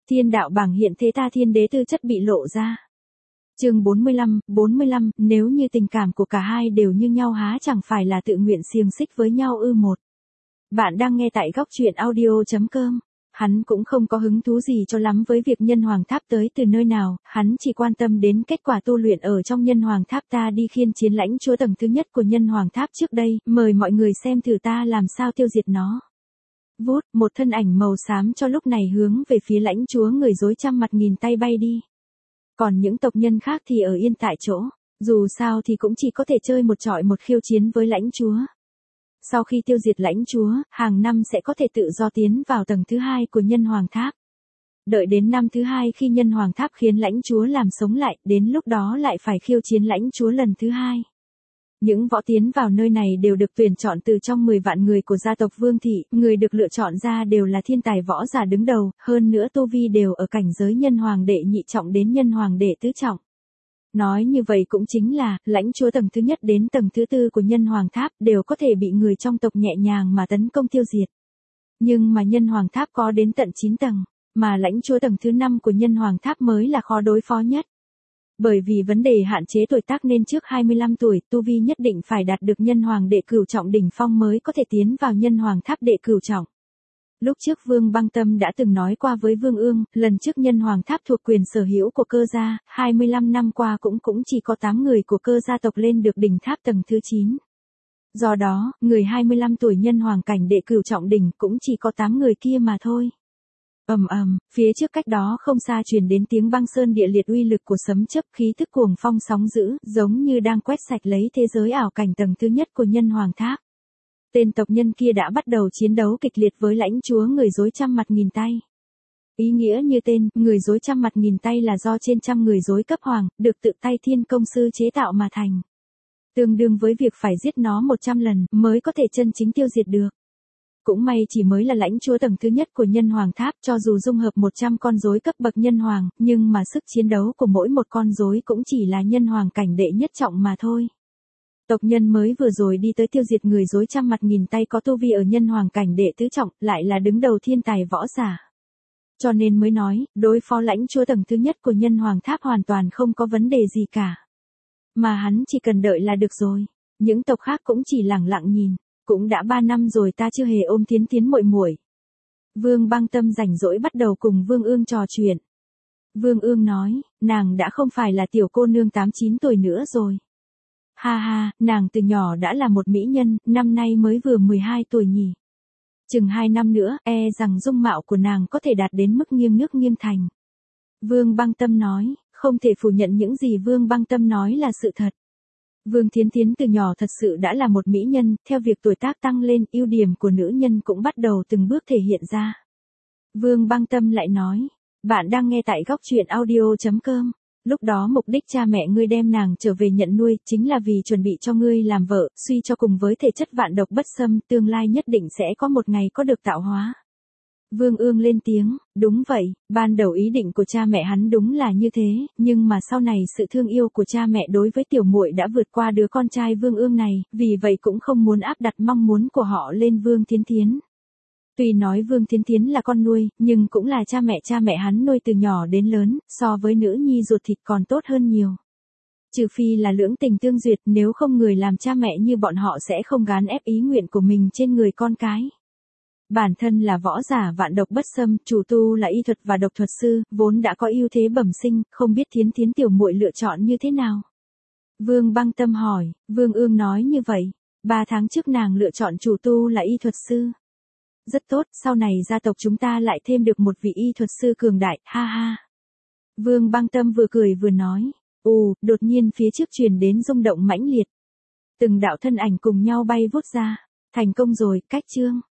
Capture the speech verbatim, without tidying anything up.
Thiên đạo bảng hiện thế ta thiên đế tư chất bị lộ ra. Chương bốn mươi lăm, bốn mươi lăm, nếu như tình cảm của cả hai đều như nhau há chẳng phải là tự nguyện xiềng xích với nhau ư một. Bạn đang nghe tại góc truyện audio chấm com. Hắn cũng không có hứng thú gì cho lắm với việc nhân hoàng tháp tới từ nơi nào, hắn chỉ quan tâm đến kết quả tu luyện ở trong nhân hoàng tháp. Ta đi khiên chiến lãnh chúa tầng thứ nhất của nhân hoàng tháp trước đây, mời mọi người xem thử ta làm sao tiêu diệt nó. Vút, một thân ảnh màu xám cho lúc này hướng về phía lãnh chúa người rối trăm mặt nghìn tay bay đi. Còn những tộc nhân khác thì ở yên tại chỗ, dù sao thì cũng chỉ có thể chơi một trọi một khiêu chiến với lãnh chúa. Sau khi tiêu diệt lãnh chúa, hàng năm sẽ có thể tự do tiến vào tầng thứ hai của nhân hoàng tháp. Đợi đến năm thứ hai khi nhân hoàng tháp khiến lãnh chúa làm sống lại, đến lúc đó lại phải khiêu chiến lãnh chúa lần thứ hai. Những võ tiến vào nơi này đều được tuyển chọn từ trong mười vạn người của gia tộc Vương Thị, người được lựa chọn ra đều là thiên tài võ giả đứng đầu, hơn nữa tu vi đều ở cảnh giới nhân hoàng đệ nhị trọng đến nhân hoàng đệ tứ trọng. Nói như vậy cũng chính là, lãnh chúa tầng thứ nhất đến tầng thứ tư của nhân hoàng tháp đều có thể bị người trong tộc nhẹ nhàng mà tấn công tiêu diệt. Nhưng mà nhân hoàng tháp có đến tận chín tầng, mà lãnh chúa tầng thứ năm của nhân hoàng tháp mới là khó đối phó nhất. Bởi vì vấn đề hạn chế tuổi tác nên trước hai mươi lăm tuổi, tu vi nhất định phải đạt được nhân hoàng đệ cửu trọng đỉnh phong mới có thể tiến vào nhân hoàng tháp đệ cửu trọng. Lúc trước Vương Băng Tâm đã từng nói qua với Vương Ương, lần trước nhân hoàng tháp thuộc quyền sở hữu của cơ gia, hai mươi lăm năm qua cũng cũng chỉ có tám người của cơ gia tộc lên được đỉnh tháp tầng thứ chín. Do đó, người hai mươi lăm tuổi nhân hoàng cảnh đệ cửu trọng đỉnh cũng chỉ có tám người kia mà thôi. Ầm ầm, phía trước cách đó không xa truyền đến tiếng băng sơn địa liệt uy lực của sấm chớp, khí tức cuồng phong sóng dữ, giống như đang quét sạch lấy thế giới ảo cảnh tầng thứ nhất của nhân hoàng tháp. Tên tộc nhân kia đã bắt đầu chiến đấu kịch liệt với lãnh chúa người rối trăm mặt nghìn tay. Ý nghĩa như tên, người rối trăm mặt nghìn tay là do trên trăm người rối cấp hoàng, được tự tay thiên công sư chế tạo mà thành. Tương đương với việc phải giết nó một trăm lần mới có thể chân chính tiêu diệt được. Cũng may chỉ mới là lãnh chúa tầng thứ nhất của nhân hoàng tháp, cho dù dung hợp một trăm con rối cấp bậc nhân hoàng, nhưng mà sức chiến đấu của mỗi một con rối cũng chỉ là nhân hoàng cảnh đệ nhất trọng mà thôi. Tộc nhân mới vừa rồi đi tới tiêu diệt người rối trăm mặt nghìn tay có tu vi ở nhân hoàng cảnh đệ tứ trọng, lại là đứng đầu thiên tài võ giả. Cho nên mới nói, đối phó lãnh chúa tầng thứ nhất của nhân hoàng tháp hoàn toàn không có vấn đề gì cả. Mà hắn chỉ cần đợi là được rồi. Những tộc khác cũng chỉ lẳng lặng nhìn. Cũng đã ba năm rồi ta chưa hề ôm Thiến Thiến muội muội. Vương Băng Tâm rảnh rỗi bắt đầu cùng Vương Ương trò chuyện. Vương Ương nói, nàng đã không phải là tiểu cô nương tám chín tuổi nữa rồi. Ha ha, nàng từ nhỏ đã là một mỹ nhân, năm nay mới vừa mười hai tuổi nhỉ. Chừng hai năm nữa, e rằng dung mạo của nàng có thể đạt đến mức nghiêng nước nghiêng thành. Vương Băng Tâm nói, không thể phủ nhận những gì Vương Băng Tâm nói là sự thật. Vương Thiến Thiến từ nhỏ thật sự đã là một mỹ nhân, theo việc tuổi tác tăng lên, ưu điểm của nữ nhân cũng bắt đầu từng bước thể hiện ra. Vương Băng Tâm lại nói, bạn đang nghe tại góc truyện audio chấm com. Lúc đó mục đích cha mẹ ngươi đem nàng trở về nhận nuôi, chính là vì chuẩn bị cho ngươi làm vợ, suy cho cùng với thể chất vạn độc bất xâm, tương lai nhất định sẽ có một ngày có được tạo hóa. Vương Ương lên tiếng, đúng vậy, ban đầu ý định của cha mẹ hắn đúng là như thế, nhưng mà sau này sự thương yêu của cha mẹ đối với tiểu muội đã vượt qua đứa con trai Vương Ương này, vì vậy cũng không muốn áp đặt mong muốn của họ lên Vương Thiến Thiến. Tuy nói Vương Thiến Thiến là con nuôi, nhưng cũng là cha mẹ cha mẹ hắn nuôi từ nhỏ đến lớn, so với nữ nhi ruột thịt còn tốt hơn nhiều. Trừ phi là lưỡng tình tương duyệt, nếu không người làm cha mẹ như bọn họ sẽ không gán ép ý nguyện của mình trên người con cái. Bản thân là võ giả vạn độc bất xâm, chủ tu là y thuật và độc thuật sư, vốn đã có ưu thế bẩm sinh, không biết Thiến Thiến tiểu muội lựa chọn như thế nào. Vương Băng Tâm hỏi, Vương Ương nói như vậy, ba tháng trước nàng lựa chọn chủ tu là y thuật sư. Rất tốt, sau này gia tộc chúng ta lại thêm được một vị y thuật sư cường đại, ha ha. Vương Băng Tâm vừa cười vừa nói, ù, đột nhiên phía trước truyền đến rung động mãnh liệt. Từng đạo thân ảnh cùng nhau bay vút ra, thành công rồi, cách chương.